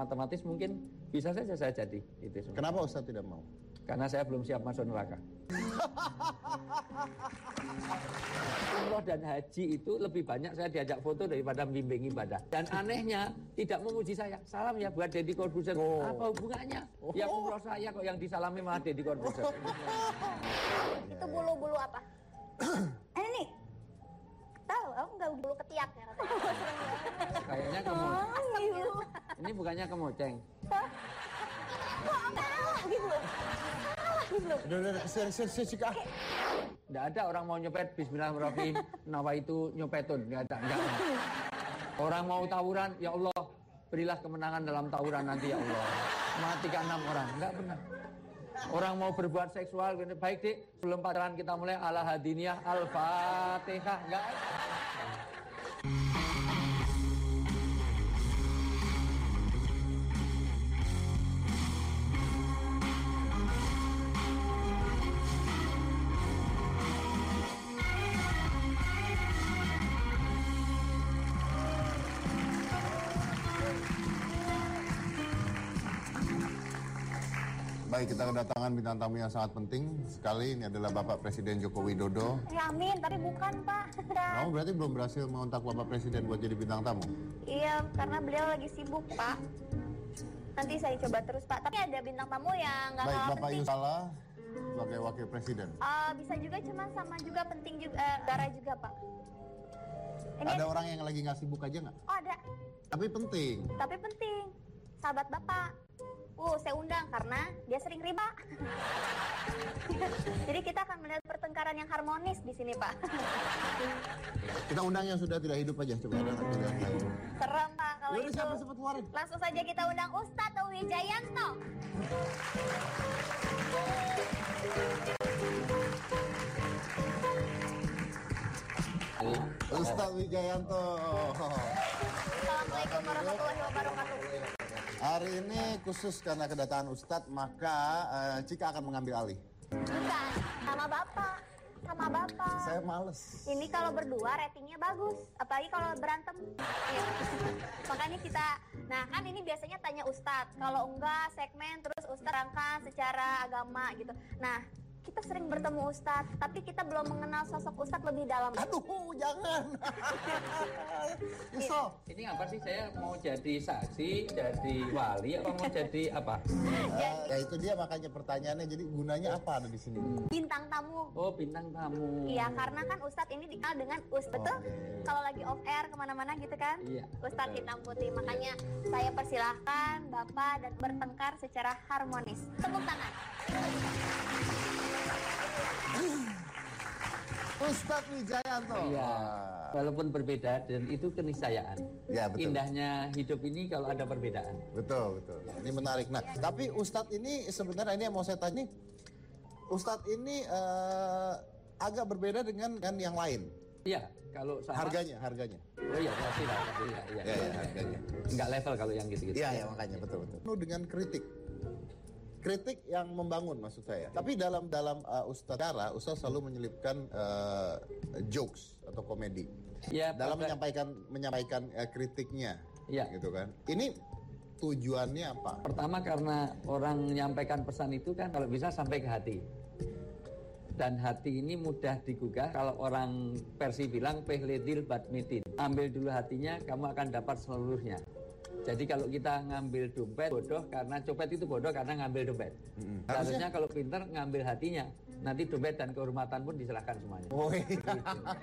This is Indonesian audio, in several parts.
matematis mungkin bisa saja saya jadi itu semua. Kenapa Ustaz tidak mau? Karena saya belum siap masuk neraka. Umroh dan haji itu lebih banyak saya diajak foto daripada membimbing ibadah. Dan anehnya tidak memuji saya. Salam ya buat Deddy Corbuzier. Apa hubungannya? Yang umroh saya kok yang disalami malah Deddy Corbuzier. Itu bulu-bulu apa? Ini nih. Tahu, aku nggak bulu ketiak ya katanya. Kayaknya kemoceng. Ini bukannya kemoceng. Kok tahu gitu? Udah, saya Nggak ada orang mau nyopet Bismillahirrahmanirrahim, nawa itu nyopetun, nggak ada. Orang mau tawuran, ya Allah, berilah kemenangan dalam tawuran nanti ya Allah. Matikan 6 orang, nggak benar. Orang mau berbuat seksual, baik dik, sebelum pacaran kita mulai ala hadiniyah, al-fatihah, nggak ada. Baik, kita kedatangan bintang tamu yang sangat penting sekali. Ini adalah Bapak Presiden Joko Widodo. Ya amin, tapi bukan Pak. Kamu berarti belum berhasil mengontak Bapak Presiden buat jadi bintang tamu? Iya, karena beliau lagi sibuk Pak. Nanti saya coba terus Pak. Tapi ada bintang tamu yang nggak Baik, kalah Bapak penting. Yusala sebagai Wakil Presiden. Bisa juga, cuma sama juga penting juga, darah juga Pak. Ini Ada orang yang lagi nggak sibuk aja nggak? Oh ada, Tapi penting. tapi penting. Sahabat Bapak. Saya undang karena dia sering riba. Jadi kita akan melihat pertengkaran yang harmonis di sini, Pak. Kita undang yang sudah tidak hidup aja, coba ada tidak hidup. Serem, Pak, kalau Yaudah, itu. siapa sempat keluarin? Langsung saja kita undang Ustadz Wijayanto. Ustadz Wijayanto. Assalamualaikum warahmatullahi wabarakatuh. Hari ini khusus karena kedatangan Ustadz, maka Cika akan mengambil alih. Bukan, sama Bapak. Sama Bapak. Saya males. Ini kalau berdua ratingnya bagus, apalagi kalau berantem. Ya. Makanya kita, nah kan ini biasanya tanya Ustadz. Kalau enggak segmen terus Ustadz rangkan secara agama gitu. Nah, kita sering bertemu Ustadz, tapi kita belum mengenal sosok Ustadz lebih dalam. Aduh, jangan. Nyesel. Ini apa sih, saya mau jadi saksi, jadi wali, apa mau jadi apa? Ya itu dia makanya pertanyaannya, jadi gunanya apa ada di sini? Bintang tamu. Oh, bintang tamu. Iya, karena kan Ustadz ini dikenal dengan betul? Oke. Kalau lagi off air kemana-mana gitu kan? Iya. Ustadz hitam putih. Makanya saya persilahkan Bapak dan bertengkar secara harmonis. Tepuk tangan. Ustadz Wijayanto. Iya. Walaupun berbeda dan itu keniscayaan. Ya, betul. Indahnya hidup ini kalau ada perbedaan. Betul, betul. Ini menarik. Nah, tapi Ustadz ini sebenarnya ini yang mau saya tanya. Ustadz ini agak berbeda dengan yang lain. Iya, kalau sama Harganya. Oh iya, pasti lah. Iya. Ya, harganya. Enggak level kalau yang gitu-gitu. Iya, makanya betul. Penuh dengan kritik yang membangun maksud saya. Tapi dalam Ustadz selalu menyelipkan jokes atau komedi. Ya, dalam menyampaikan kritiknya. Iya. Gitu kan. Ini tujuannya apa? Pertama karena orang menyampaikan pesan itu kan kalau bisa sampai ke hati. Dan hati ini mudah digugah. Kalau orang Persi bilang pehledil badmitin. Ambil dulu hatinya, kamu akan dapat seluruhnya. Jadi kalau kita ngambil dompet bodoh karena copet itu bodoh karena ngambil dompet. Harusnya kalau pinter ngambil hatinya. Nanti dompet dan kehormatan pun diserahkan semuanya. Oh, iya. Gitu.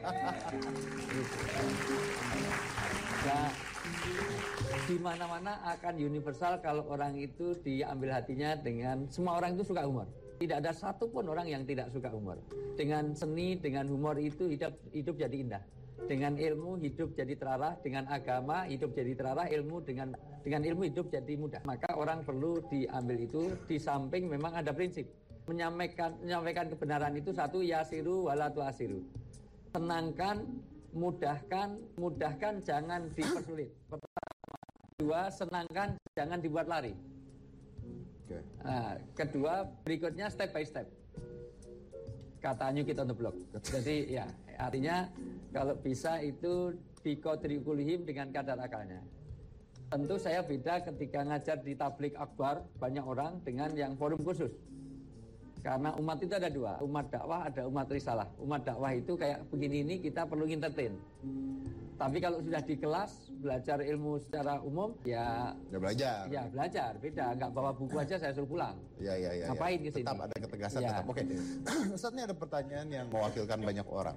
Nah, di mana-mana akan universal kalau orang itu diambil hatinya dengan semua orang itu suka humor. Tidak ada satupun orang yang tidak suka humor. Dengan seni, dengan humor itu hidup jadi indah. Dengan ilmu hidup jadi terarah, dengan agama hidup jadi terarah, dengan ilmu hidup jadi mudah. Maka orang perlu diambil itu di samping memang ada prinsip. Menyampaikan kebenaran itu satu, yasiru wala tuasiru. Tenangkan, mudahkan jangan dipersulit. Pertama, dua, senangkan jangan dibuat lari. Okay. Nah, kedua, berikutnya step by step. Kata New Kid on the Block. Jadi ya, artinya kalau bisa itu dikodrikulihim dengan kadar akalnya. Tentu saya beda ketika ngajar di tablik akbar banyak orang dengan yang forum khusus. Karena umat itu ada dua, umat dakwah ada umat risalah. Umat dakwah itu kayak begini ini kita perlu entertain. Tapi kalau sudah di kelas belajar ilmu secara umum ya belajar. Ya belajar, beda. Nggak bawa buku aja saya suruh pulang. Ya. Ngapain ke sini? Tetap ada ketegasan Ya. tetap. Oke. Ustaz, ini ada pertanyaan yang mewakilkan banyak orang.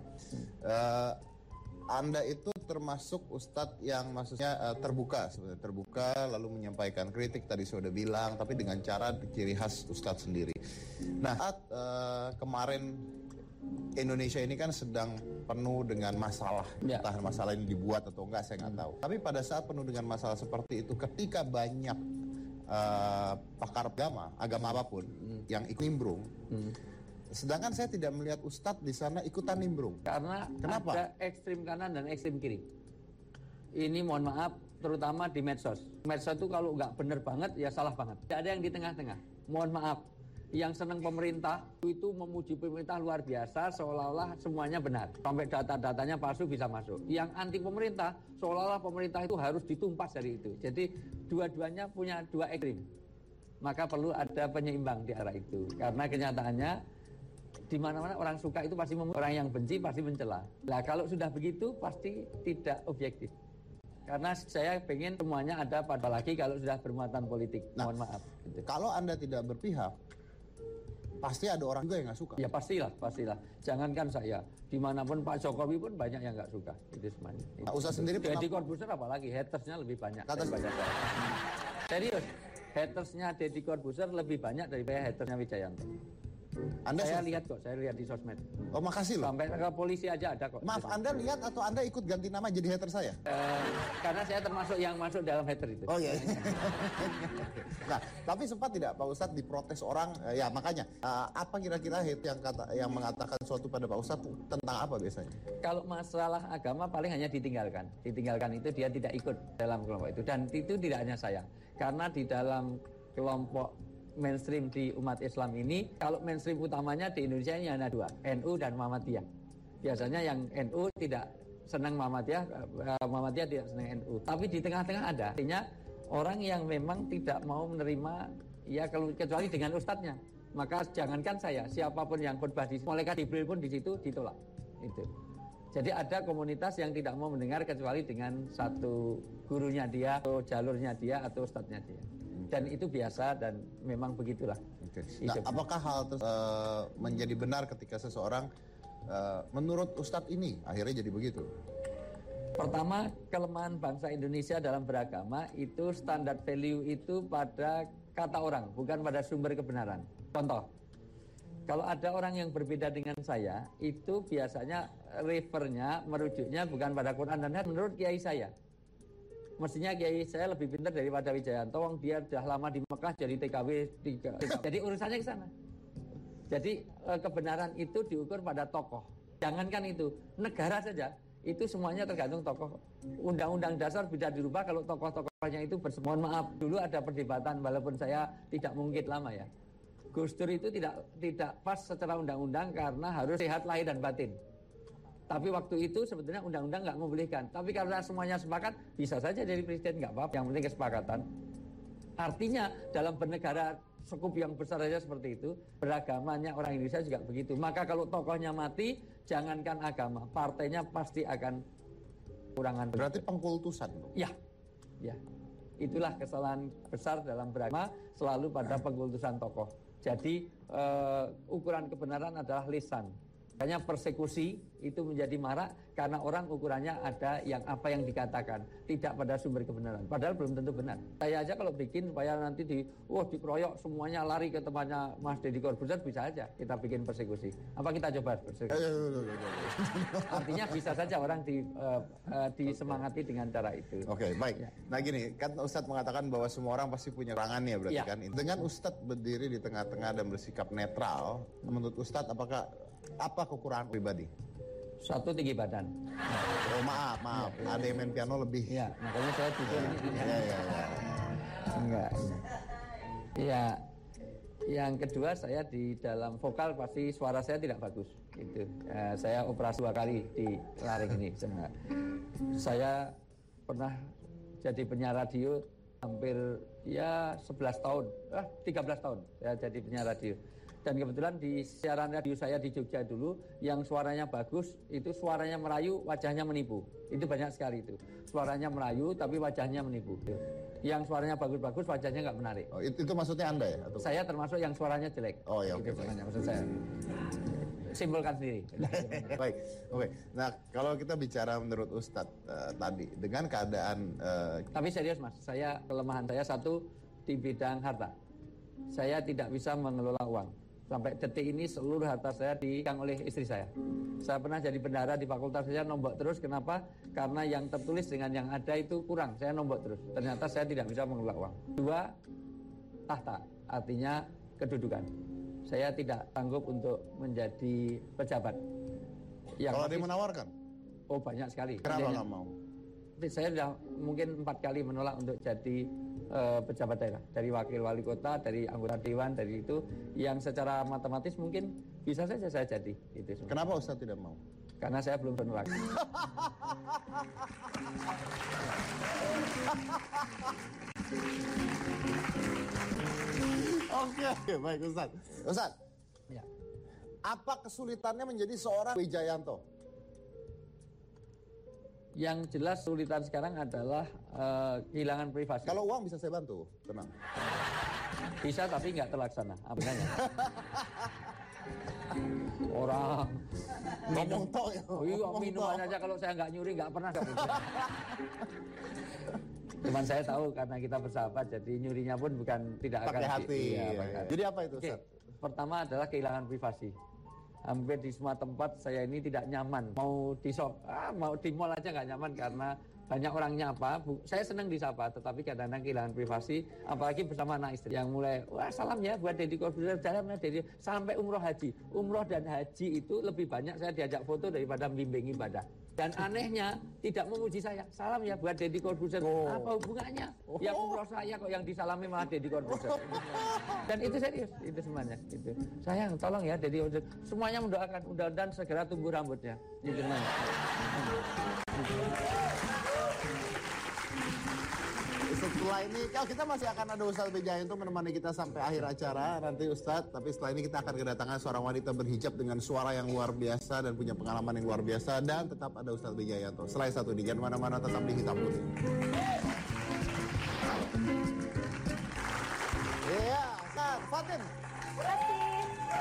Anda itu termasuk ustadz yang maksudnya terbuka sebenarnya, terbuka lalu menyampaikan kritik tadi sudah bilang, tapi dengan cara ciri khas ustadz sendiri. Nah, saat kemarin Indonesia ini kan sedang penuh dengan masalah, entah masalah ini dibuat atau enggak saya nggak tahu. Tapi pada saat penuh dengan masalah seperti itu, ketika banyak pakar agama apapun yang ikut nimbrung. Sedangkan saya tidak melihat ustadz di sana ikutan nimbrung. Karena kenapa? Ada ekstrim kanan dan ekstrim kiri. Ini mohon maaf, terutama di medsos. Medsos itu kalau nggak bener banget, ya salah banget. Tidak ada yang di tengah-tengah. Mohon maaf, yang senang pemerintah itu memuji pemerintah luar biasa, seolah-olah semuanya benar. Sampai data-datanya palsu bisa masuk. Yang anti pemerintah, seolah-olah pemerintah itu harus ditumpas dari itu. Jadi dua-duanya punya dua ekstrim. Maka perlu ada penyeimbang di arah itu. Karena kenyataannya di mana-mana orang suka itu pasti orang yang benci pasti mencela. Nah, kalau sudah begitu pasti tidak objektif. Karena saya pengen semuanya ada, pada lagi kalau sudah bermuatan politik. Mohon maaf. Gitu. Kalau Anda tidak berpihak, pasti ada orang juga yang nggak suka. Ya pastilah. Jangankan saya, dimanapun Pak Jokowi pun banyak yang nggak suka. Itu semuanya. Nah, Ustaz sendiri Deddy Corbuzier apalagi hatersnya lebih banyak. Serius, hatersnya Deddy Corbuzier lebih banyak daripada hatersnya Wijayanto. Saya lihat di sosmed. Oh, makasih loh. Sampai ke polisi aja ada kok. Maaf, Anda lihat atau Anda ikut ganti nama jadi hater saya? Karena saya termasuk yang masuk dalam hater itu. Oh iya. Nah, tapi sempat tidak Pak Ustadz diprotes orang? Ya makanya, apa kira-kira hate yang mengatakan suatu pada Pak Ustadz tentang apa biasanya? Kalau masalah agama paling hanya ditinggalkan. Ditinggalkan itu dia tidak ikut dalam kelompok itu. Dan itu tidak hanya saya. Karena di dalam kelompok mainstream di umat Islam ini, kalau mainstream utamanya di Indonesia ini hanya dua, NU dan Muhammadiyah. Biasanya yang NU tidak senang Muhammadiyah, Muhammadiyah tidak senang NU. Tapi di tengah-tengah ada, artinya orang yang memang tidak mau menerima, ya kecuali dengan ustadznya. Maka jangankan saya, siapapun yang khutbah di Malaikat Jibril pun di situ ditolak. Itu. Jadi ada komunitas yang tidak mau mendengar kecuali dengan satu gurunya dia, atau jalurnya dia, atau ustadznya dia. Dan itu biasa dan memang begitulah. Okay. Nah, apakah hal menjadi benar ketika seseorang menurut Ustadz ini akhirnya jadi begitu? Pertama, kelemahan bangsa Indonesia dalam beragama itu standar value itu pada kata orang, bukan pada sumber kebenaran. Contoh, kalau ada orang yang berbeda dengan saya, itu biasanya refernya, merujuknya bukan pada Quran dan hadis, menurut kiai saya. Mestinya kiai saya lebih pintar daripada Wijayanto, wong dia sudah lama di Mekah jadi TKW 3. Jadi urusannya ke sana. Jadi kebenaran itu diukur pada tokoh. Jangankan itu, negara saja itu semuanya tergantung tokoh. Undang-undang dasar bisa dirubah kalau tokoh-tokohnya itu mohon maaf, dulu ada perdebatan walaupun saya tidak mengungkit lama ya. Gus Dur itu tidak pas secara undang-undang karena harus sehat lahir dan batin. Tapi waktu itu sebetulnya undang-undang nggak membolehkan. Tapi karena semuanya sepakat, bisa saja jadi presiden, nggak apa-apa. Yang penting kesepakatan. Artinya dalam bernegara skup yang besar saja seperti itu, beragamanya orang Indonesia juga begitu. Maka kalau tokohnya mati, jangankan agama, partainya pasti akan kurangan. Berarti pengkultusan. Ya. Itulah kesalahan besar dalam beragama, selalu pada pengkultusan tokoh. Jadi ukuran kebenaran adalah lisan. Makanya persekusi itu menjadi marak karena orang ukurannya ada yang apa yang dikatakan, tidak pada sumber kebenaran. Padahal belum tentu benar. Saya aja kalau bikin supaya nanti dikeroyok semuanya lari ke tempatnya Mas Deddy Corbuzier, bisa aja kita bikin persekusi. Apa kita coba persekusi? Artinya bisa saja orang disemangati dengan cara itu. Oke, baik. Ya. Nah gini, kan Ustadz mengatakan bahwa semua orang pasti punya kerangannya berarti kan. Dengan Ustadz berdiri di tengah-tengah dan bersikap netral, menurut Ustadz apa kekurangan pribadi? Satu, tinggi badan. Oh maaf. Ada yang main piano lebih. Ya, makanya saya jujur. Iya. Enggak. Ya, yang kedua saya di dalam vokal pasti suara saya tidak bagus. Gitu. Saya operasi 2 kali di laring ini. Saya pernah jadi penyiar radio hampir ya 11 tahun, 13 tahun saya jadi penyiar radio. Dan kebetulan di siaran radio saya di Jogja dulu, yang suaranya bagus, itu suaranya merayu, wajahnya menipu. Itu banyak sekali itu. Suaranya merayu, tapi wajahnya menipu. Yang suaranya bagus-bagus, wajahnya nggak menarik. Oh, itu maksudnya Anda ya? Atau? Saya termasuk yang suaranya jelek. Oh ya, oke. Maksud saya. Simpulkan sendiri. Baik, oke. Nah, kalau kita bicara menurut Ustadz tadi, dengan keadaan... Tapi serius Mas, kelemahan saya satu di bidang harta. Saya tidak bisa mengelola uang. Sampai detik ini seluruh harta saya dipegang oleh istri saya. Saya pernah jadi bendahara di fakultas, saya nombok terus. Kenapa? Karena yang tertulis dengan yang ada itu kurang. Saya nombok terus. Ternyata saya tidak bisa mengelola uang. 2, tahta, artinya kedudukan. Saya tidak sanggup untuk menjadi pejabat. Kalau ada yang menawarkan? Oh, banyak sekali. Kenapa nggak mau? Saya sudah mungkin 4 kali menolak untuk jadi pejabat daerah, dari wakil wali kota, dari anggota dewan, dari itu yang secara matematis mungkin bisa saja saya jadi itu semua. Kenapa Ustadz tidak mau? Karena saya belum penolak. Oke, baik Ustadz. Ustadz, Ya. apa kesulitannya menjadi seorang Wijayanto? Yang jelas kesulitan sekarang adalah kehilangan privasi. Kalau uang bisa saya bantu, tenang. Bisa tapi nggak terlaksana. Apanya? Orang Ngomong tok ya. Oh iya, minuman aja kalau saya nggak nyuri nggak pernah. Cuman saya tahu karena kita bersahabat, jadi nyurinya pun bukan tidak Pakai akan hati. Iya, pakai hati. Jadi apa itu Oke, Ustadz? pertama adalah kehilangan privasi. Hampir di semua tempat saya ini tidak nyaman. Mau di shop, mau di mall aja nggak nyaman karena banyak orang nyapa. Saya senang disapa, tetapi kadang-kadang kehilangan privasi. Apalagi bersama anak istri yang mulai, wah salam ya buat Deddy Corbuzier, jalannya Deddy sampai umroh haji. Umroh dan haji itu lebih banyak saya diajak foto daripada bimbing ibadah. Dan anehnya tidak memuji saya. Salam ya buat Deddy Corbuzier. Apa hubungannya? Yang umroh saya kok yang disalami malah Deddy Corbuzier. Dan itu serius, itu semuanya. Itu. Sayang, tolong ya Deddy Corbuzier. Semuanya mendoakan mudah-mudahan segera tumbuh rambutnya. Itu semuanya. Setelah ini, kalau kita masih akan ada Ustadz Wijayanto menemani kita sampai akhir acara nanti Ustadz. Tapi setelah ini kita akan kedatangan seorang wanita berhijab dengan suara yang luar biasa dan punya pengalaman yang luar biasa. Dan tetap ada Ustadz Wijayanto. Selain satu ini, jangan mana-mana, tetap di Hitam Putih. Iya, Ustadz Fatin. Kasih.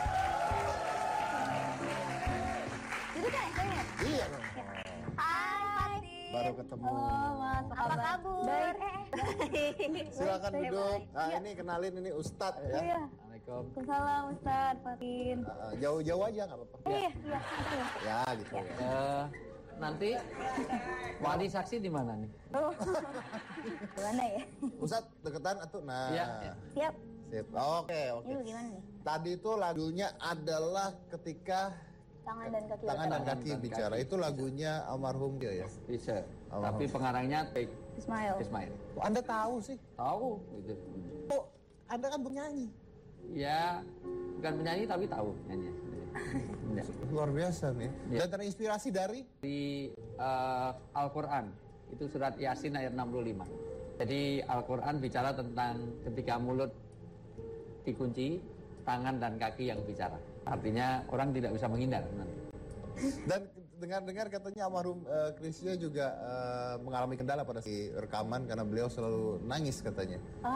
Itu kan saya. Iya. Hai Fatin. Baru ketemu. Oh, Mas, apa kabar? Baik. Silakan duduk. Nah, ini kenalin ini Ustadz ya. Iya. Assalamualaikum. Waalaikumsalam Ustadz Fatin. Jauh-jauh aja nggak apa-apa. Iya, santai ya. Ya gitu ya. Nanti wali saksi di mana nih? Oh. Gimana ya? Ustadz deketan atau nah. Iya. Siap. Sip. Oke. Ini gimana nih? Tadi itu lagunya adalah ketika Tangan dan kaki. tangan dan kaki dan bicara. kaki. Itu lagunya almarhum dia ya. Bisa. Allah. Tapi pengarangnya Take Ismail. Ismail. Oh, Anda tahu sih? Tahu gitu. Oh, Anda kan penyanyi. Ya, bukan penyanyi tapi tahu nyanyi. Ya. Luar biasa nih. Ya. Dan terinspirasi dari Di Al-Quran itu surat Yasin ayat 65. Jadi Al-Quran bicara tentang ketika mulut dikunci, tangan dan kaki yang bicara. Artinya orang tidak bisa menghindar nanti. dan dengar-dengar katanya almarhum Krisya juga mengalami kendala pada si rekaman karena beliau selalu nangis katanya.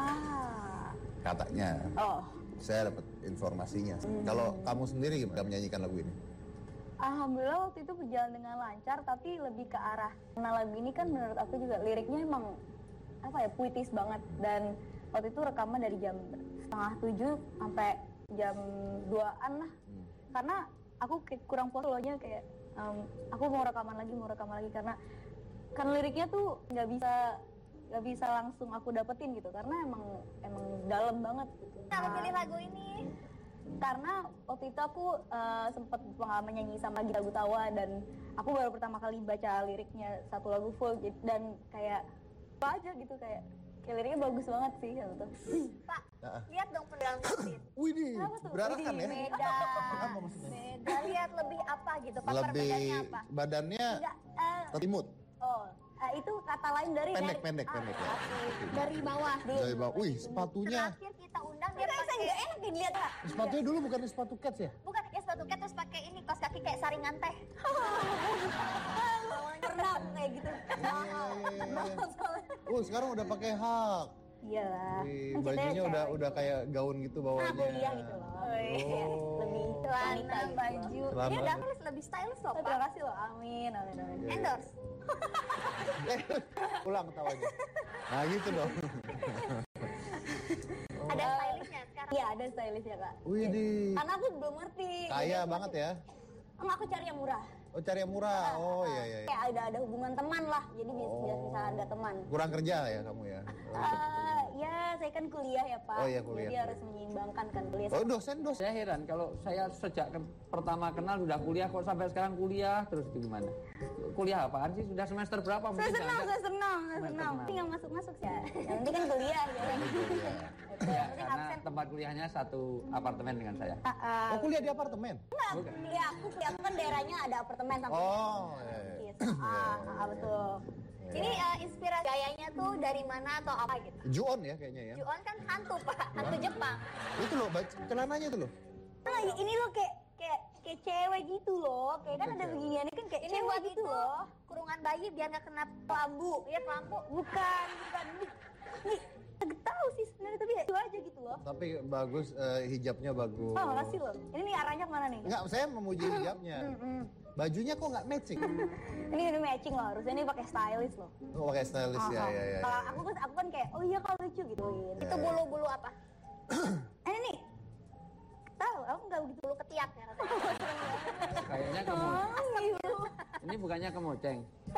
Katanya. Oh. Saya dapat informasinya. Kalau kamu sendiri gimana menyanyikan lagu ini? Alhamdulillah waktu itu berjalan dengan lancar, tapi lebih ke arah karena lagu ini kan menurut aku juga liriknya emang apa ya, puitis banget. Dan waktu itu rekaman dari jam 6:30 sampai jam 2-an lah. Karena aku kurang puas loh-nya kayak aku mau rekaman lagi karena kan liriknya tuh nggak bisa langsung aku dapetin gitu karena emang dalam banget gitu. Kenapa pilih lagu ini? Karena waktu itu aku sempat pengalaman nyanyi sama Gita Gutawa dan aku baru pertama kali baca liriknya satu lagu full dan kayak apa aja gitu kayak liriknya bagus banget sih gitu. Pak, lihat dong penampilan Fatin. Widih, Apa tuh? berarakan ya? Beda. Beda. Lihat lebih apa gitu? Pak, Lebih perbedaannya apa? badannya Enggak, terimut. oh Itu kata lain dari Pendek ya. dari bawah. Dari bawah. Wih, sepatunya. Terakhir kita undang dia pakai. Nggak enak dilihat Kak. Sepatunya dulu bukan sepatu cats ya? Bukan, ya sepatu cat terus pakai ini kaos kaki kayak saringan teh. Renang kayak gitu. Sekarang udah pakai hak. Iya lah. Bajunya udah kayak gaun gitu bawahnya. Kuliah gitu loh. Lebih celana, baju. Ini udah lebih stylish loh, Pak. Terima kasih loh. Amin. Endorse. Ulang ketawanya. Nah gitu dong. Ada stylishnya sekarang. Iya, ada stylishnya Kak. Wih di. Karena aku belum ngerti. Kaya banget ya. Enggak, aku cari yang murah. Oh cari yang murah. Oh iya. Kayak ada hubungan teman lah. Jadi bisa ada teman. Kurang kerja ya kamu ya. Ya, saya kan kuliah ya Pak. Oh iya, kuliah. Jadi harus menyeimbangkan kan kuliah. Oh dosen. Saya heran kalau saya sejak pertama kenal udah kuliah, kok sampai sekarang kuliah terus itu gimana? Kuliah apaan sih? Sudah semester berapa? Saya senang. Ini yang masuk ya. Yang penting kan kuliah ya. Ya, karena tempat kuliahnya satu apartemen dengan saya. Oh kuliah di apartemen? Enggak, kuliah aku kan daerahnya ada apartemen sampai. Oh iya. Betul. Ini inspirasi gayanya tuh dari mana atau apa gitu? Ju-on ya kayaknya ya. Ju-on kan hantu Pak, hantu Jepang. Itu loh, celananya itu loh. Nah, ini loh kayak cewek gitu loh. Kayak kan ada beginiannya kan kayak ini cewek gitu loh. Kurungan bayi biar nggak kena kelambu. Iya kelambu. Bukan. Nih, nggak tahu sih sebenarnya tapi itu aja gitu loh. Tapi bagus, hijabnya bagus. Oh makasih loh. Ini arahnya kemana nih? Enggak, saya memuji hijabnya. Bajunya kok nggak matching? Ini matching loh, harusnya ini pakai stylist loh. Oh pakai stylist ya. Kalau aku kan kayak, oh iya kalau lucu gitu. Itu bulu-bulu apa? Ini nih. Tahu, aku nggak begitu bulu ketiak ya. Kayaknya kamu. Ini bukannya kemoceng.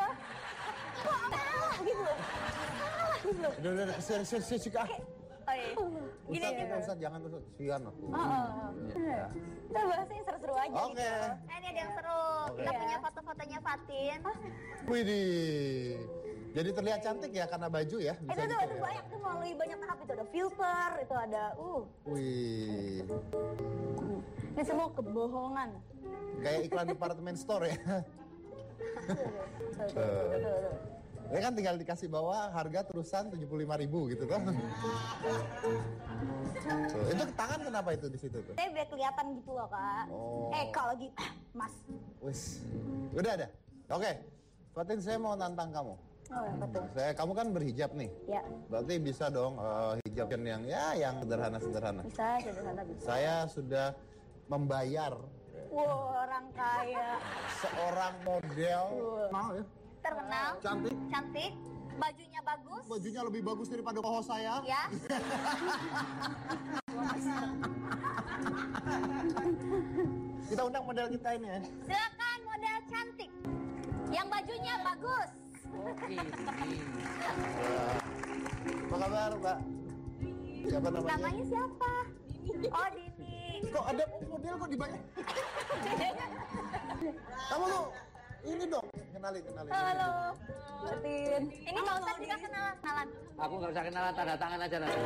Gitu loh. Udah, serius kak. Oh iya. Ustaz, jangan Ustaz. Sian aku. Kita bahasnya seru-seru aja Oke. gitu. Ini ada yang seru. Kita punya foto-fotonya Fatin. Widih. Jadi terlihat cantik ya karena baju ya. Itu banyak tuh melalui banyak tahap itu ada filter, itu ada Wih. Ini semua kebohongan. Kayak iklan department store ya. Ya kan tinggal dikasih bawah harga terusan 75.000 gitu kan. Itu tangan kenapa itu di situ tuh? Saya biar kelihatan gitu loh Kak. Kalau gitu, Mas. Wis. Udah ada. Oke. Fatin, saya mau nantang kamu. Betul. Kamu kan berhijab nih. Ya. Berarti bisa dong hijab yang sederhana-sederhana. Bisa, sederhana bisa. Saya sudah membayar orang kaya. seorang model. Mau ya? Terkenal. Cantik. Bajunya bagus. Bajunya lebih bagus daripada koho saya. Ya. Kita undang model kita ini ya. Silakan model cantik. Yang bajunya bagus. Oke. Apa kabar, Mbak? Siapa namanya? Namanya siapa? Oh, Dini. Kok ada model kok dibayar? Kamu lu ini dong, kenalin. Halo, Fatin. Ini Pak Ustadz juga kenalan. Aku nggak usah kenalan, tanda tangan aja nanti.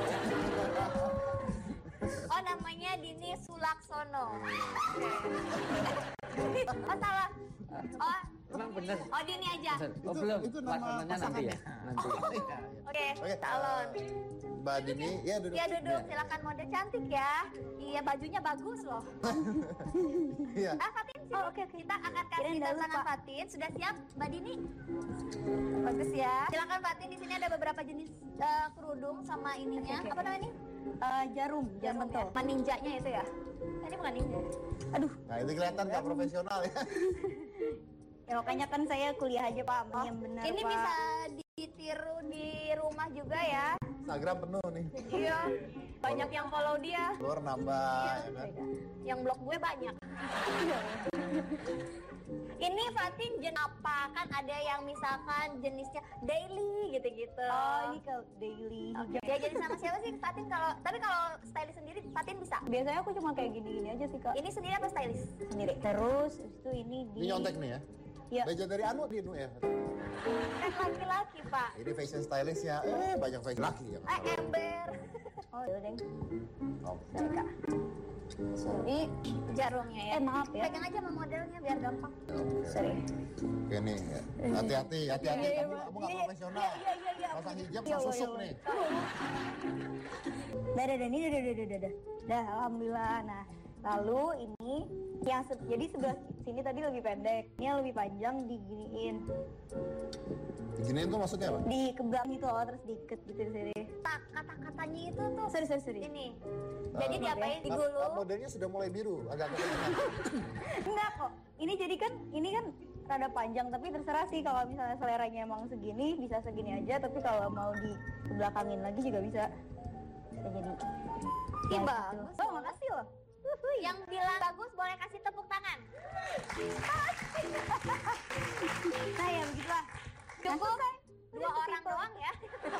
Oh, namanya Dini Sulaksono. Oh, salah. Oh, Emang bener. Oh, Dini aja. Oh belum. Itu nama Laksananya nanti ya. Nanti. Oke, Oke. salon. Mbak Dini, ya duduk. Ya duduk, silakan model cantik ya. Iya, bajunya bagus loh. Iya. Fatin, sini. Oke. Kita akan kasih tantangan Fatin. Sudah siap, Mbak Dini? Bagus ya. Silakan Fatin, di sini ada beberapa jenis kerudung sama ininya. Apa namanya ini? Jarum pentol. Ya. Ninjanya itu ya? Ini bukan ninja. Aduh. Nah, itu kelihatan nggak profesional ya. Ya makanya kan saya kuliah aja Pak, yang benar Ini Pak. Bisa ditiru di rumah juga ya. Instagram penuh nih. Iya, banyak yang follow dia. Luar nambah, ya kan? Yang blog gue banyak. Ini Fatin jenis apa? Kan ada yang misalkan jenisnya daily gitu-gitu. Oh, ini kalau daily. Okay. Ya jadi sama siapa sih Fatin tapi kalau stylist sendiri Fatin bisa? Biasanya aku cuma kayak gini-gini aja sih Kak. Ini sendiri apa stylist? Sendiri. Terus itu ini Ini nyontek nih ya. Ya. Belajar dari Anu di Anu ya. Kan laki-laki Pak. Ini fashion stylist ya. Banyak fashion laki ya. Ember. Oh, iya deng. Oh. Kak. Sorry. Jarumnya ya. Maaf ya. Pegang aja sama modelnya biar gampang. Sorry. Oke nih, ya. Hati-hati, kamu nggak profesional. Pasang hijab, pasang susuk nih. Dah, alhamdulillah. Nah, lalu ini yang jadi sebelah sini tadi lebih pendek, ini yang lebih panjang diginiin. Diginiin tuh maksudnya apa? Dikegang gitu loh, terus diikat gitu di sini. Kata-katanya itu tuh Sorry. ini. Jadi diapain? Digulung. Modelnya sudah mulai biru, agak kekeringan. Enggak kok. Ini jadi kan ini kan rada panjang, tapi terserah sih kalau misalnya seleranya emang segini bisa segini aja, tapi kalau mau di belakangin lagi juga bisa. Bisa jadi. Ih, bagus. Oh, makasih loh. Yang bilang bagus boleh kasih tepuk tangan. Nah, ya begitulah. Cukup 2 orang doang ya.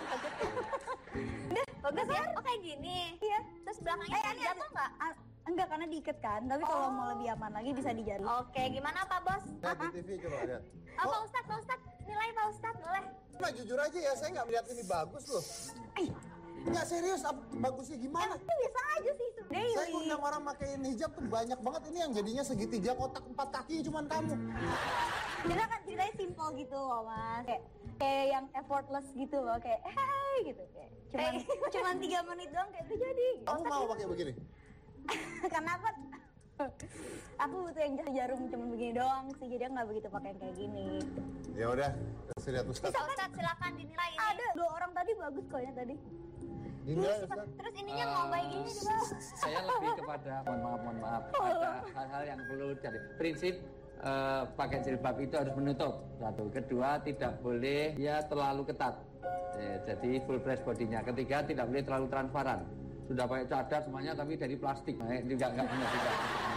Udah, bagus ya? Oh kayak gini. Iya. Terus belakangnya jatuh nggak? Enggak, karena diikat kan, tapi kalau mau lebih aman lagi bisa dijari. Oke, gimana Pak Bos? Lihat di TV coba lihat. Oh, Pak Ustadz, nilai Pak Ustadz boleh. Nah, jujur aja ya, saya nggak melihat ini bagus loh. Nggak serius, bagusnya gimana? Itu biasa aja sih itu. Saya ngundang orang pakein hijab tuh banyak banget, ini yang jadinya segitiga kotak 4 kaki cuman kamu. Kita kan ceritanya simple gitu loh Mas. Kayak yang effortless gitu loh, kayak hey gitu kayak. Cuman 3 menit doang kayak udah jadi. Gitu. Kamu mau pakai begini? Kenapa? Aku butuh yang jarum cuma begini doang sih, jadi nggak begitu pakai yang kayak gini. Ya udah, saya lihat Ustaz. Bisa Ustadz silakan dinilai ini. Ada 2 orang tadi bagus kok ya tadi. Enggak, Ustaz. Terus ininya ngombai gini juga. Saya lebih kepada mohon maaf ada hal-hal yang perlu jadi prinsip. Pakai jilbab itu harus menutup. Satu, kedua tidak boleh ya terlalu ketat. Jadi full breast bodinya. Ketiga tidak boleh terlalu transparan. Sudah pakai cadar semuanya tapi dari plastik. Enggak benar juga.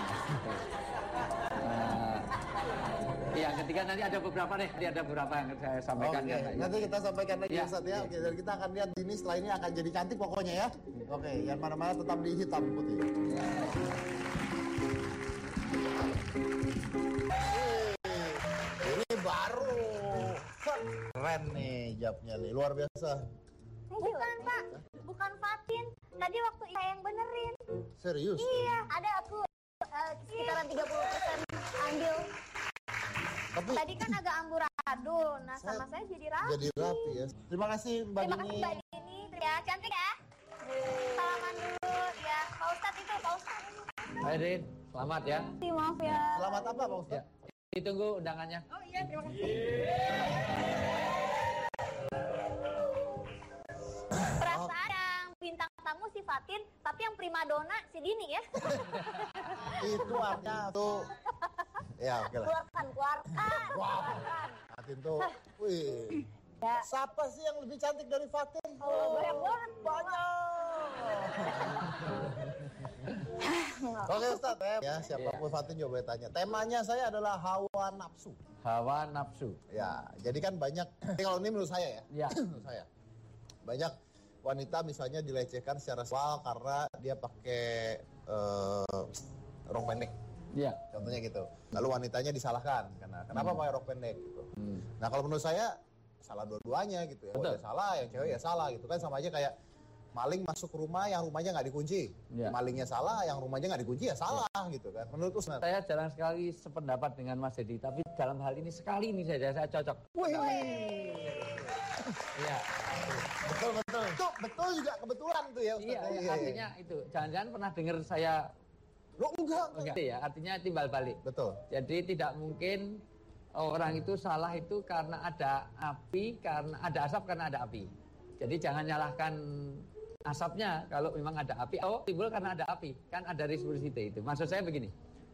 Yang ketiga nanti ada beberapa nih. Nanti ada beberapa yang saya sampaikan. Oke, nanti kita sampaikan lagi Ya. Ustaz ya. Oke, dan kita akan lihat Dini setelah ini akan jadi cantik pokoknya ya. Oke, yang mana-mana tetap di hitam putih. Ini baru. Keren nih hijabnya nih, luar biasa. Bukan Pak, bukan Fatin. Tadi waktu saya yang benerin. Serius? Iya, ada aku sekitaran 30% ambil. Tapi Tadi kan agak amburadul, nah sama saya jadi rapi. jadi rapi ya. Terima kasih Mbak Terima kasih Dini. Mbak Dini, ya cantik ya. Salaman dulu ya, Pak Ustadz itu Pak Ustadz. Hai Rin, selamat ya. Maaf ya. Selamat apa Pak Ustaz? Ya. Ditunggu undangannya. Oh iya, terima kasih. Perasaan yang bintang tamu si Fatin, tapi yang primadona si Dini ya. Itu artinya tuh. Ya oke lah. Keluarkan. Wah, Fatin tuh. Wih. Ya. Siapa sih yang lebih cantik dari Fatin? Oh, banyak banget. Oke Ustaz, ya siapapun Fatin juga boleh tanya. Temanya saya adalah hawa nafsu. Hawa nafsu. Ya, jadi kan banyak. Kalau ini menurut saya ya. Ya. Menurut saya. Banyak wanita misalnya dilecehkan secara seksual karena dia pakai rok pendek. Ya. Contohnya gitu. Lalu wanitanya disalahkan karena kenapa pakai rok pendek gitu. Nah, kalau menurut saya salah dua-duanya gitu ya. Betul. Yang salah, yang cewek ya salah gitu kan, sama aja kayak maling masuk rumah yang rumahnya nggak dikunci. Ya. Malingnya salah, yang rumahnya nggak dikunci ya salah gitu kan. Menurut Ustaz. Saya jarang sekali sependapat dengan Mas Dedi, tapi dalam hal ini sekali ini saya cocok. Wih. Iya. Betul. Itu betul juga kebetulan tuh ya Ustaz. Iya, artinya itu. Jangan-jangan pernah dengar saya Loh, enggak. ya, artinya timbal balik. Betul. Jadi tidak mungkin orang itu salah itu karena ada api, karena ada asap karena ada api. Jadi jangan nyalahkan asapnya kalau memang ada api. Oh, timbul karena ada api. Kan ada reciprocity itu. Maksud saya begini.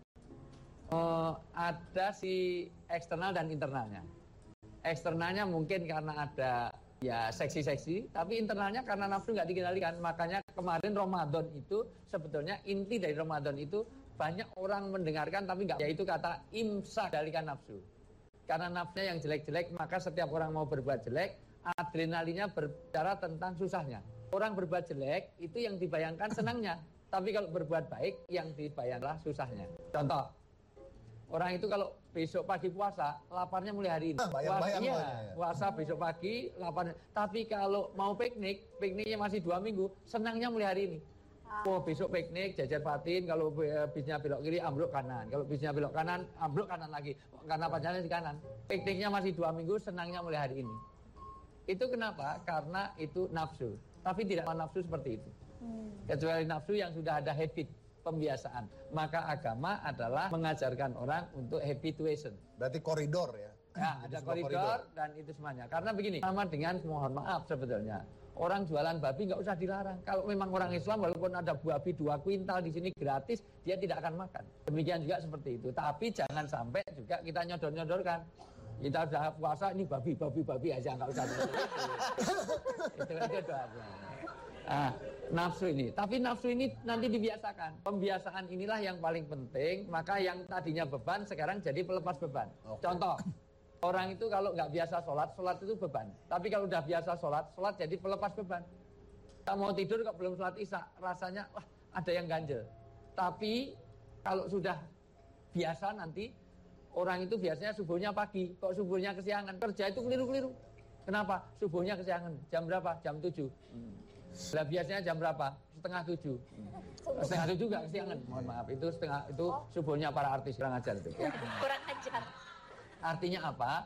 Ada si eksternal dan internalnya. Eksternalnya mungkin karena ada ya seksi-seksi, tapi internalnya karena nafsu nggak dikendalikan. Makanya kemarin Ramadan itu sebetulnya inti dari Ramadan itu banyak orang mendengarkan tapi nggak, yaitu kata imsak, kendalikan nafsu. Karena nafsunya yang jelek-jelek, maka setiap orang mau berbuat jelek, adrenalinnya berbicara tentang susahnya. Orang berbuat jelek itu yang dibayangkan senangnya, tapi kalau berbuat baik yang dibayangkanlah susahnya. Contoh, orang itu kalau besok pagi puasa, laparnya mulai hari ini. Bayang-bayang Iya, pokoknya ya. puasa besok pagi, laparnya. Tapi kalau mau pikniknya masih 2 minggu, senangnya mulai hari ini. Oh, besok piknik, jajar patin, kalau bisnya belok kiri, ambruk kanan. Kalau bisnya belok kanan, ambruk kanan lagi. Karena pacarnya di kanan. Pikniknya masih 2 minggu, senangnya mulai hari ini. Itu kenapa? Karena itu nafsu. Tapi tidak nafsu seperti itu. Kecuali nafsu yang sudah ada habit, pembiasaan. Maka agama adalah mengajarkan orang untuk habituation. Berarti koridor ya? Ya, ada koridor dan itu semuanya. Karena begini, sama dengan mohon maaf sebetulnya. Orang jualan babi nggak usah dilarang. Kalau memang orang Islam walaupun ada babi 2 kuintal di sini gratis, dia tidak akan makan. Demikian juga seperti itu. Tapi jangan sampai juga kita nyodor-nyodorkan. Kita sudah puasa ini babi aja nggak usah itu aja. Nafsu ini. Tapi nafsu ini nanti dibiasakan. Pembiasaan inilah yang paling penting. Maka yang tadinya beban sekarang jadi pelepas beban. Contoh. Orang itu kalau nggak biasa sholat itu beban. Tapi kalau udah biasa sholat jadi pelepas beban. Tak mau tidur kok belum sholat isya, rasanya wah ada yang ganjel. Tapi kalau sudah biasa nanti, orang itu biasanya subuhnya pagi, kok subuhnya kesiangan. Kerja itu keliru-keliru. Kenapa? Subuhnya kesiangan. Jam berapa? Jam 7. Lah biasanya jam berapa? Setengah 7. Setengah 7 juga kesiangan. Mohon maaf, itu subuhnya para artis kurang ajar itu. Kurang ajar. Artinya apa?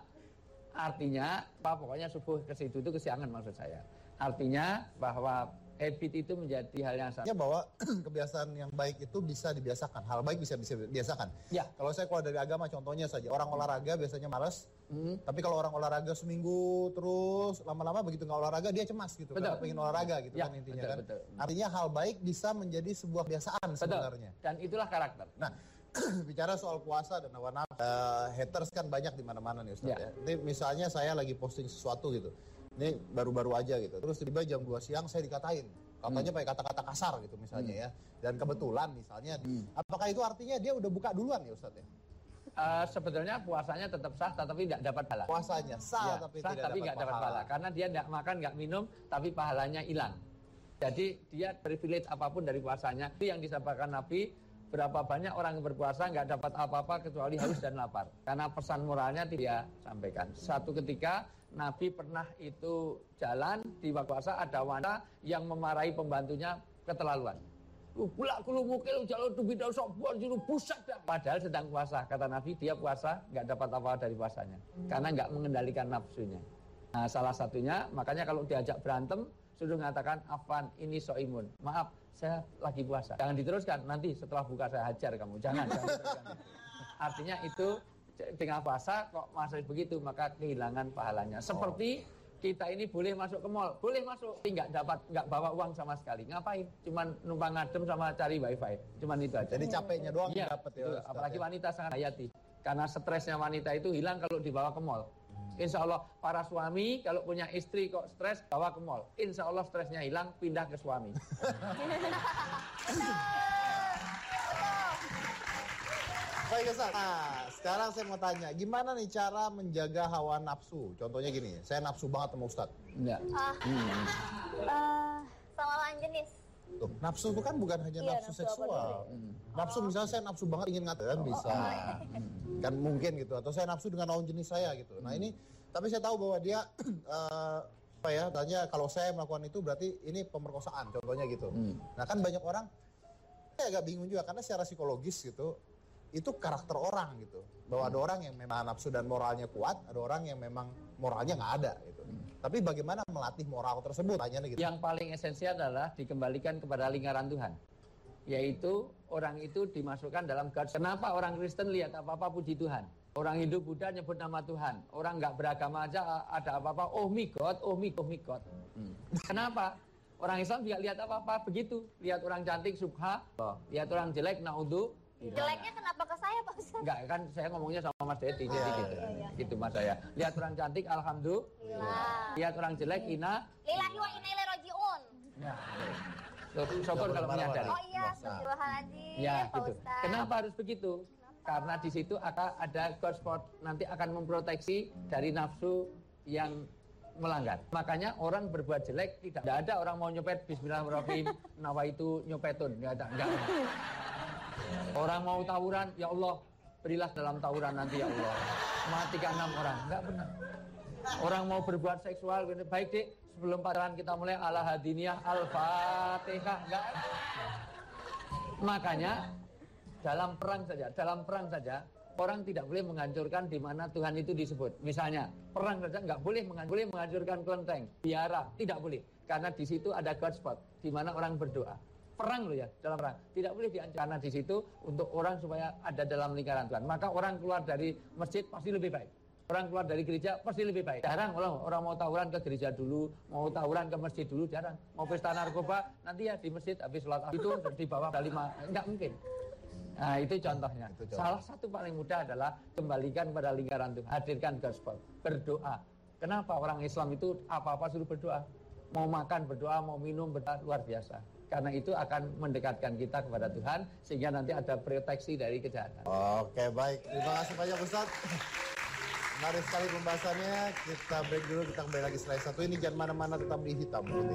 Artinya pokoknya subuh ke situ itu kesiangan maksud saya. Artinya bahwa habit itu menjadi hal yang Ya bahwa kebiasaan yang baik itu bisa dibiasakan. Hal baik bisa dibiasakan. Ya. Kalau saya keluar dari agama contohnya saja. Orang olahraga biasanya malas. Tapi kalau orang olahraga seminggu terus lama-lama begitu nggak olahraga dia cemas gitu. Betul. Karena pengen olahraga gitu Ya, kan intinya betul, kan. betul. Artinya hal baik bisa menjadi sebuah kebiasaan sebenarnya. Dan itulah karakter. Nah, bicara soal puasa dan hawa nafsu, haters kan banyak di mana-mana nih Ustaz ya. Ini misalnya saya lagi posting sesuatu gitu. Ini baru-baru aja gitu. Terus tiba-tiba jam 2 siang saya dikatain. Katanya pakai kata-kata kasar gitu misalnya ya. Dan kebetulan misalnya, apakah itu artinya dia udah buka duluan ya Ustaz ya? Sebetulnya puasanya tetap sah tetapi tidak dapat pahala. Puasanya sah tapi sah, tidak nggak dapat pahala. Karena dia tidak makan, nggak minum, tapi pahalanya hilang. Jadi dia privilege apapun dari puasanya. Itu yang disampaikan Nabi. Berapa banyak orang yang berpuasa nggak dapat apa-apa kecuali haus dan lapar. Karena pesan moralnya tidak sampaikan. Satu ketika Nabi pernah itu jalan di waktu puasa ada wanita yang memarahi pembantunya keterlaluan. Pula kulu mukil jalur tu bidal sok buat juru pusat. Padahal sedang puasa. Kata Nabi dia puasa nggak dapat apa-apa dari puasanya. Karena nggak mengendalikan nafsunya. Nah salah satunya makanya kalau diajak berantem sudah mengatakan afan ini soimun. Maaf saya lagi puasa. Jangan diteruskan, nanti setelah buka saya hajar kamu. Jangan diteruskan. Artinya itu dengan puasa kok masih begitu, maka kehilangan pahalanya. Seperti kita ini boleh masuk ke mall, boleh masuk, tapi nggak bawa uang sama sekali. Ngapain? Cuman numpang ngadem sama cari wifi. Cuman itu aja. Jadi capeknya doang ya, dapat ya. Apalagi wanita sangat hayati. Karena stresnya wanita itu hilang kalau dibawa ke mall. Insya Allah para suami kalau punya istri kok stres bawa ke mall. Insya Allah stresnya hilang pindah ke suami. Baik Ustaz. Nah, sekarang saya mau tanya, gimana nih cara menjaga hawa nafsu? Contohnya gini, saya nafsu banget sama Ustaz. Enggak. Sama lawan jenis. Tuh, nafsu itu kan bukan hanya nafsu seksual. Nafsu misalnya saya nafsu banget ingin ngatain bisa. Kan mungkin gitu, atau saya nafsu dengan lawan jenis saya gitu. Nah ini, tapi saya tahu bahwa dia tanya kalau saya melakukan itu berarti ini pemerkosaan, contohnya gitu. Nah kan banyak orang, saya agak bingung juga karena secara psikologis gitu, itu karakter orang gitu. Bahwa ada orang yang memang nafsu dan moralnya kuat, ada orang yang memang moralnya nggak ada gitu. Tapi bagaimana melatih moral tersebut? Tanya gitu. Yang paling esensial adalah dikembalikan kepada lingkaran Tuhan. Yaitu orang itu dimasukkan dalam God. Kenapa orang Kristen lihat apa-apa puji Tuhan? Orang Hindu Buddha nyebut nama Tuhan. Orang nggak beragama aja ada apa-apa, oh my God, oh my God. Kenapa? Orang Islam juga lihat apa-apa begitu. Lihat orang cantik, subha. Lihat orang jelek, naudhu. Jeleknya kenapa ke saya Pak Ustaz? Enggak, kan saya ngomongnya sama Mas Dedi, jadi gitu. Gitu Mas saya. Lihat orang cantik, alhamdulillah. Lihat orang jelek, ina. Lillahi wa inna ilaihi raji'un. Ya. Syukur kalau menyadari. Oh iya, astagfirullahaladzim. Ya, Pak gitu. Ustaz. Kenapa harus begitu? Karena di situ akan ada God spot, nanti akan memproteksi dari nafsu yang melanggar. Makanya orang berbuat jelek tidak ada orang mau nyopet bismillahirrahmanirrahim, nawaitu nyopetun, enggak ada. Orang mau tawuran, ya Allah, berilah dalam tawuran nanti ya Allah. Matikan 6 orang, enggak benar. Orang mau berbuat seksual, baik Dek, sebelum pacaran kita mulai ala hadiniyah al-fatihah, enggak. Makanya dalam perang saja orang tidak boleh menghancurkan di mana Tuhan itu disebut. Misalnya perang saja nggak boleh menghancurkan kelenteng, biara, tidak boleh, karena di situ ada God spot di mana orang berdoa. Perang loh ya, dalam perang tidak boleh dihancurkan karena di situ untuk orang supaya ada dalam lingkaran Tuhan. Maka orang keluar dari masjid pasti lebih baik. Orang keluar dari gereja pasti lebih baik. Jarang orang mau tawuran ke gereja dulu, mau tawuran ke masjid dulu, jarang. Mau pesta narkoba nanti ya di masjid habis sholat itu di bawah ada 5, enggak mungkin. Nah itu contohnya. Salah satu paling mudah adalah kembalikan pada lingkaran Tuhan, hadirkan gospel, berdoa. Kenapa orang Islam itu apa-apa suruh berdoa? Mau makan berdoa, mau minum berdoa, luar biasa. Karena itu akan mendekatkan kita kepada Tuhan sehingga nanti ada proteksi dari kejahatan. Oke, baik. Terima kasih banyak Ustaz. Menarik sekali pembahasannya. Kita break dulu, kita kembali lagi setelah satu ini. Jangan mana-mana, tetap di Hitam Putih.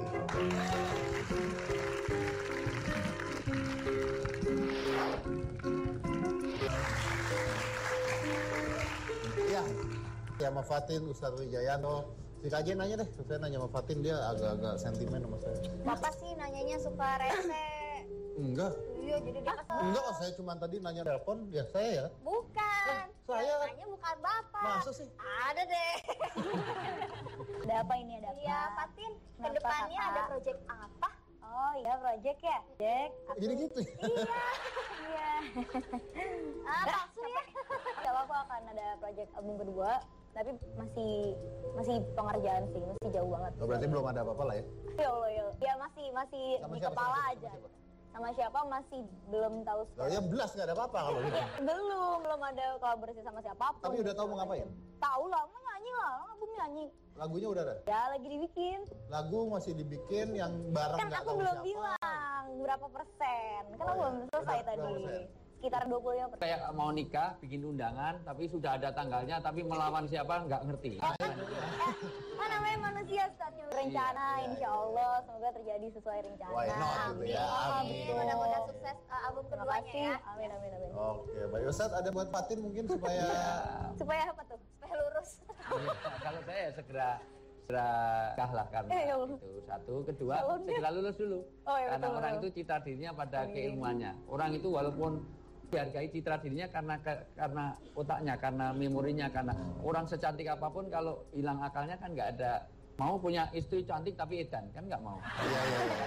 Ya, sama Fatin, Ustaz Wijayanto. Si Kajen nanya deh, saya nanya sama Fatin, dia agak-agak sentimen sama saya. Bapak sih nanyanya suka rese. Enggak. Iya, jadi dia kesel. Enggak, saya cuma tadi nanya telepon, ya saya ya. Bukan. Saya. Yang nanya bukan Bapak. Masa sih? Ada deh. Ada apa ini, ada apa? Iya, Fatin, ke Kenapa, depannya Kakak? ada project apa? Oh iya, project ya? Project. Jadi gitu ya? Iya. Ah, palsu ya. Gak apa-apa, akan ada project album kedua. Tapi masih pengerjaan sih, masih jauh banget. Oh, berarti belum ada apa-apa lah ya? Ya Allah ya. Ya masih Sama di siapa, kepala sama aja. siapa? Sama siapa masih belum tahu Oh ya belas nggak ada apa-apa kalau gitu. belum ada kolaborasi sama siapapun. Tapi udah tahu mau ngapain? Tahu lah, mau nyanyi lah, album nyanyi. Lagunya udah ada? Ya lagi dibikin. Lagu masih dibikin yang bareng Kan nggak aku tahu belum siapa. bilang berapa persen. Kan Oh, aku belum iya. selesai Berapa tadi. persen? Sekitar 25%. Kayak mau nikah, bikin undangan, tapi sudah ada tanggalnya, tapi melawan siapa nggak ngerti. Mana namanya manusia saatnya berencana, Iya. insya Allah semoga terjadi sesuai rencana. Why not gitu ya? Amin. Mudah-mudahan sukses album Terima keduanya kasih. ya. Amin amin amin. Oke, baik Ustaz, ada buat Fatin mungkin supaya Supaya apa tuh? Supaya lurus. Iya, kalau saya ya segera kalah karena Ya Allah. itu satu, kedua Ya Allah. segera lulus dulu. Oh, ya, Karena betul, orang betul. itu citra dirinya pada keilmuannya. Orang itu walaupun dihargai citra dirinya karena otaknya, karena memorinya, karena orang secantik apapun kalau hilang akalnya kan nggak ada. Mau punya istri cantik tapi edan kan nggak mau. Iya.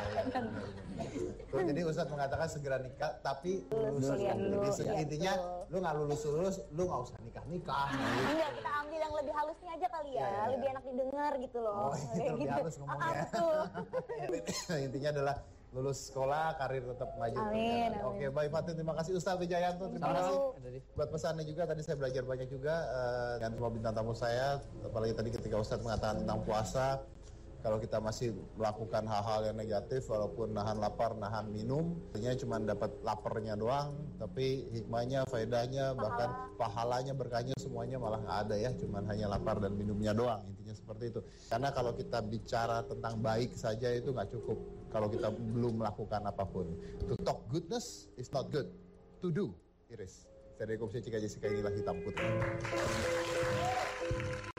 Tuh, jadi Ustaz mengatakan segera nikah tapi lulus kuliah dulu. Jadi Iya, intinya betul. lu nggak lulus lu nggak usah nikah. Enggak, kita ambil yang lebih halusnya aja kali ya, Iya. lebih enak didengar gitu loh. Oh, itu Kayak lebih halus ngomongnya. Betul. Intinya adalah lulus sekolah, karir tetap maju. Amin, berjalan. amin. Oke, baik Fatin, terima kasih Ustaz Wijayanto, terima kasih buat pesannya juga. Tadi saya belajar banyak juga dengan semua bintang tamu saya, apalagi tadi ketika Ustaz mengatakan tentang puasa. Kalau kita masih melakukan hal-hal yang negatif, walaupun nahan lapar, nahan minum, artinya cuma dapat laparnya doang, tapi hikmahnya, faedahnya, bahkan pahalanya, berkahnya semuanya malah nggak ada ya, cuma hanya lapar dan minumnya doang, intinya seperti itu. Karena kalau kita bicara tentang baik saja itu nggak cukup, kalau kita belum melakukan apapun. To talk goodness is not good, to do it is. Saya dari Komisi Cika Jessica, inilah Hitam Putih.